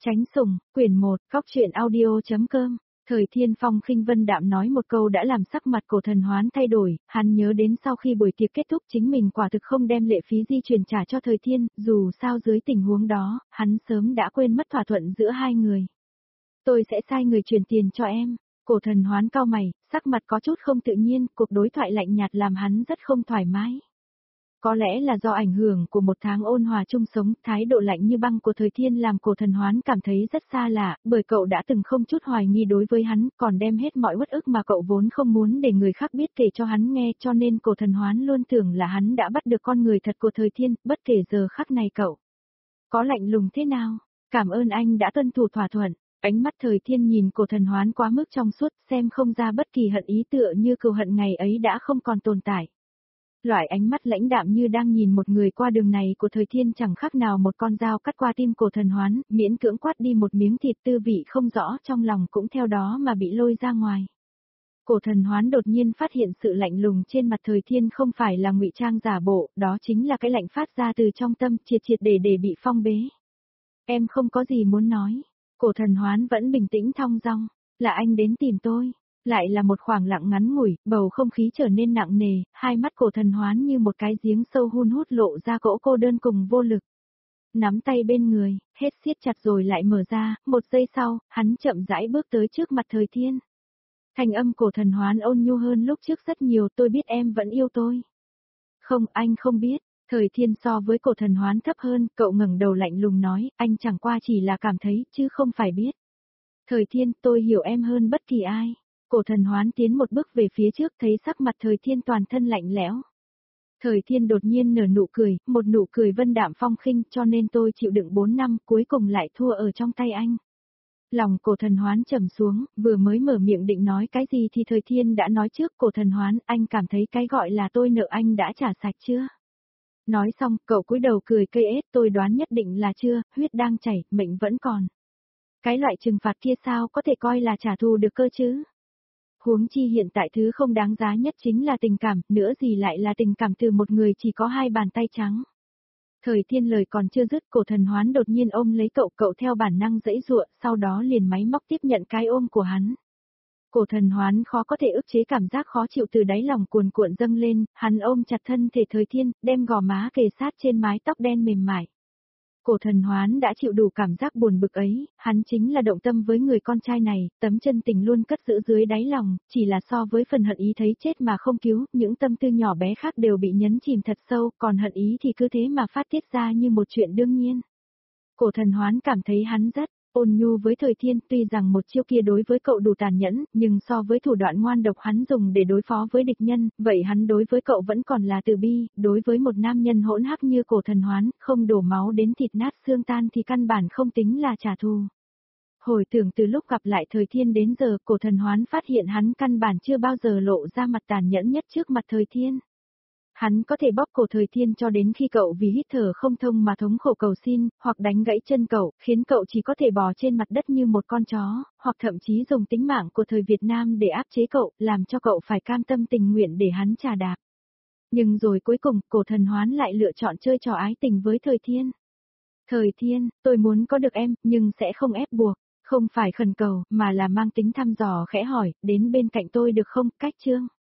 Tránh sủng, quyển 1, Cóc truyện audio.com. Thời Thiên Phong khinh vân đạm nói một câu đã làm sắc mặt Cổ Thần Hoán thay đổi, hắn nhớ đến sau khi buổi tiệc kết thúc chính mình quả thực không đem lệ phí di chuyển trả cho Thời Thiên, dù sao dưới tình huống đó, hắn sớm đã quên mất thỏa thuận giữa hai người. Tôi sẽ sai người chuyển tiền cho em. Cổ Thần Hoán cau mày, sắc mặt có chút không tự nhiên, cuộc đối thoại lạnh nhạt làm hắn rất không thoải mái. Có lẽ là do ảnh hưởng của một tháng ôn hòa chung sống, thái độ lạnh như băng của Thời Thiên làm Cổ Thần Hoán cảm thấy rất xa lạ, bởi cậu đã từng không chút hoài nghi đối với hắn, còn đem hết mọi uất ức mà cậu vốn không muốn để người khác biết kể cho hắn nghe, cho nên Cổ Thần Hoán luôn tưởng là hắn đã bắt được con người thật của Thời Thiên, bất kể giờ khắc này cậu có lạnh lùng thế nào. Cảm ơn anh đã tuân thủ thỏa thuận. Ánh mắt Thời Thiên nhìn Cổ Thần Hoán quá mức trong suốt, xem không ra bất kỳ hận ý, tựa như cừu hận ngày ấy đã không còn tồn tại. Loại ánh mắt lãnh đạm như đang nhìn một người qua đường này của Thời Thiên chẳng khác nào một con dao cắt qua tim Cổ Thần Hoán, miễn cưỡng quát đi một miếng thịt, tư vị không rõ trong lòng cũng theo đó mà bị lôi ra ngoài. Cổ Thần Hoán đột nhiên phát hiện sự lạnh lùng trên mặt Thời Thiên không phải là ngụy trang giả bộ, đó chính là cái lạnh phát ra từ trong tâm, triệt triệt để bị phong bế. Em không có gì muốn nói. Cổ Thần Hoán vẫn bình tĩnh thong dong. Là anh đến tìm tôi. Lại là một khoảng lặng ngắn ngủi, bầu không khí trở nên nặng nề, hai mắt Cổ Thần Hoán như một cái giếng sâu hun hút lộ ra cỗ cô đơn cùng vô lực. Nắm tay bên người, hết siết chặt rồi lại mở ra, một giây sau, hắn chậm rãi bước tới trước mặt Thời Thiên. Thanh âm Cổ Thần Hoán ôn nhu hơn lúc trước rất nhiều, tôi biết em vẫn yêu tôi. Không, anh không biết. Thời Thiên so với Cổ Thần Hoán thấp hơn, cậu ngẩng đầu lạnh lùng nói, anh chẳng qua chỉ là cảm thấy, chứ không phải biết. Thời Thiên, tôi hiểu em hơn bất kỳ ai. Cổ Thần Hoán tiến một bước về phía trước, thấy sắc mặt Thời Thiên toàn thân lạnh lẽo. Thời Thiên đột nhiên nở nụ cười, một nụ cười vân đạm phong khinh, cho nên tôi chịu đựng 4 năm, cuối cùng lại thua ở trong tay anh. Lòng Cổ Thần Hoán trầm xuống, vừa mới mở miệng định nói cái gì thì Thời Thiên đã nói trước, Cổ Thần Hoán, anh cảm thấy cái gọi là tôi nợ anh đã trả sạch chưa? Nói xong, cậu cúi đầu cười cây ết, tôi đoán nhất định là chưa, huyết đang chảy, mệnh vẫn còn. Cái loại trừng phạt kia sao có thể coi là trả thù được cơ chứ? Huống chi hiện tại thứ không đáng giá nhất chính là tình cảm, nữa gì lại là tình cảm từ một người chỉ có hai bàn tay trắng. Thời Thiên lời còn chưa dứt, Cổ Thần Hoán đột nhiên ôm lấy cậu theo bản năng giãy giụa, sau đó liền máy móc tiếp nhận cái ôm của hắn. Cổ Thần Hoán khó có thể ức chế cảm giác khó chịu từ đáy lòng cuồn cuộn dâng lên, hắn ôm chặt thân thể Thời Thiên, đem gò má kề sát trên mái tóc đen mềm mại. Cổ Thần Hoán đã chịu đủ cảm giác buồn bực ấy, hắn chính là động tâm với người con trai này, tấm chân tình luôn cất giữ dưới đáy lòng, chỉ là so với phần hận ý thấy chết mà không cứu, những tâm tư nhỏ bé khác đều bị nhấn chìm thật sâu, còn hận ý thì cứ thế mà phát tiết ra như một chuyện đương nhiên. Cổ Thần Hoán cảm thấy hắn rất ôn nhu với Thời Thiên, tuy rằng một chiêu kia đối với cậu đủ tàn nhẫn, nhưng so với thủ đoạn ngoan độc hắn dùng để đối phó với địch nhân, vậy hắn đối với cậu vẫn còn là từ bi, đối với một nam nhân hỗn hắc như Cổ Thần Hoán, không đổ máu đến thịt nát xương tan thì căn bản không tính là trả thù. Hồi tưởng từ lúc gặp lại Thời Thiên đến giờ, Cổ Thần Hoán phát hiện hắn căn bản chưa bao giờ lộ ra mặt tàn nhẫn nhất trước mặt Thời Thiên. Hắn có thể bóp cổ Thời Thiên cho đến khi cậu vì hít thở không thông mà thống khổ cầu xin, hoặc đánh gãy chân cậu, khiến cậu chỉ có thể bò trên mặt đất như một con chó, hoặc thậm chí dùng tính mạng của thời Việt Nam để áp chế cậu, làm cho cậu phải cam tâm tình nguyện để hắn trà đạp. Nhưng rồi cuối cùng, Cổ Thần Hoán lại lựa chọn chơi trò ái tình với Thời Thiên. Thời Thiên, tôi muốn có được em, nhưng sẽ không ép buộc, không phải khẩn cầu, mà là mang tính thăm dò khẽ hỏi, đến bên cạnh tôi được không, cách chương.